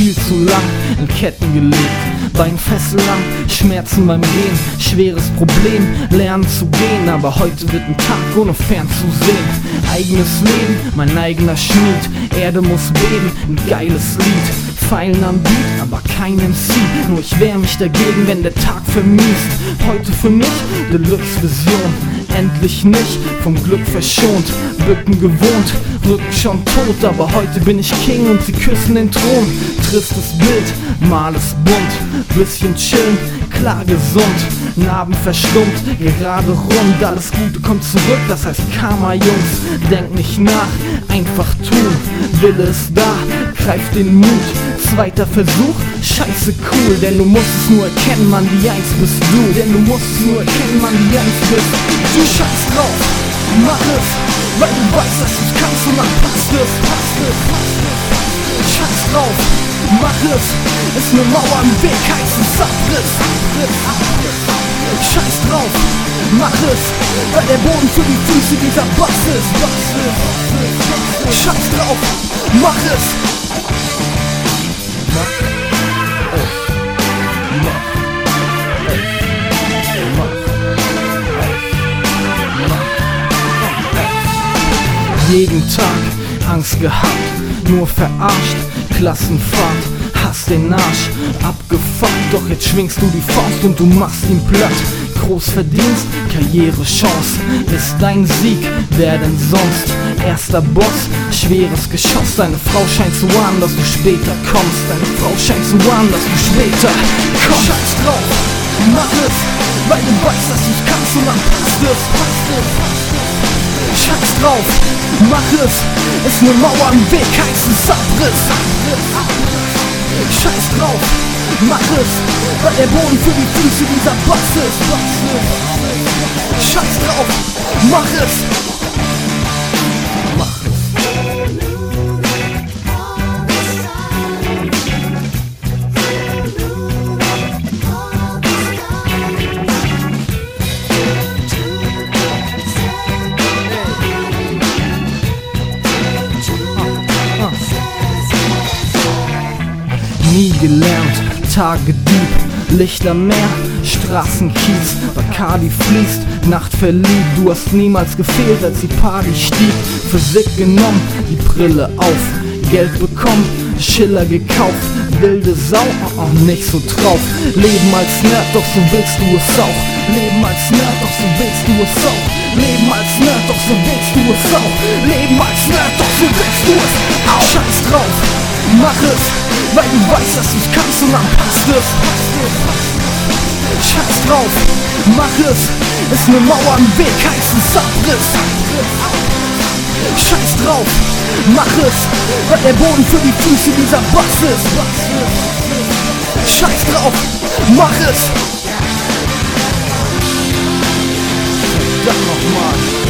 viel zu lang in Ketten gelegt. Beinfessel lang, Schmerzen beim Gehen, schweres Problem, lernen zu gehen. Aber heute wird ein Tag ohne fernzusehen. Eigenes Leben, mein eigener Schmied. Erde muss beben, ein geiles Lied. Pfeilen am Beat, aber kein MC. Nur ich wehr mich dagegen, wenn der Tag vermiest. Heute für mich Deluxe-Vision. Endlich nicht vom Glück verschont. Bücken gewohnt, Rücken schon tot. Aber heute bin ich King und sie küssen den Thron. Tristes Bild, mal es bunt. Bisschen chillen, klar gesund. Narben verstummt, gerade rund. Alles Gute kommt zurück, das heißt Karma, Jungs. Denk nicht nach, einfach tun. Wille ist da, greif den Mut. Zweiter Versuch, scheiße cool. Denn du musst es nur erkennen, Mann, die Eins bist du. Denn du musst es nur erkennen, Mann, die Eins bist du. Scheiß drauf, mach es, weil du weißt, dass du's kannst und dann passt es. Scheiß drauf, mach es, ist ne Mauer im Weg, heißt es Abriss. Scheiß drauf, mach es, weil der Boden für die Füße dieser Bass ist. Scheiß drauf, mach es. Jeden Tag Angst gehabt, nur verarscht, Klassenfahrt, hast den Arsch abgefuckt. Doch jetzt schwingst du die Faust und du machst ihn platt. Großverdienst, Karrierechance, ist dein Sieg, wer denn sonst? Erster Boss, schweres Geschoss. Deine Frau scheint zu ahnen, dass du später kommst. Deine Frau scheint zu ahnen, dass du später kommst. Scheiß drauf, mach es, weil du weißt, dass du's kannst und dann passt es. Scheiß drauf, mach es, ist ne Mauer im Weg, heißt es Abriss. Scheiß drauf, mach es, weil der Boden für die Füße dieser Bass ist. Scheiß drauf, mach es. Nie gelernt, Tagedieb, Licht am Meer, Straßenkiez, Bacardi fließt, Nacht verliebt. Du hast niemals gefehlt, als die Party stieg. Physik genommen, die Brille auf, Geld bekommen, Schiller gekauft. Wilde Sau, nicht so drauf. Leben als Nerd, doch so willst du es auch. Leben als Nerd, doch so willst du es auch. Leben als Nerd, doch so willst du es auch. Leben als Nerd, doch so willst du es auch. Scheiß drauf, mach es, weil du weißt, dass du's kannst und dann passt es. Scheiß drauf, mach es, ist ne Mauer im Weg, heißt es Abriss. Scheiß drauf, mach es, weil der Boden für die Füße dieser Bass ist. Scheiß drauf, mach es. Dann nochmal.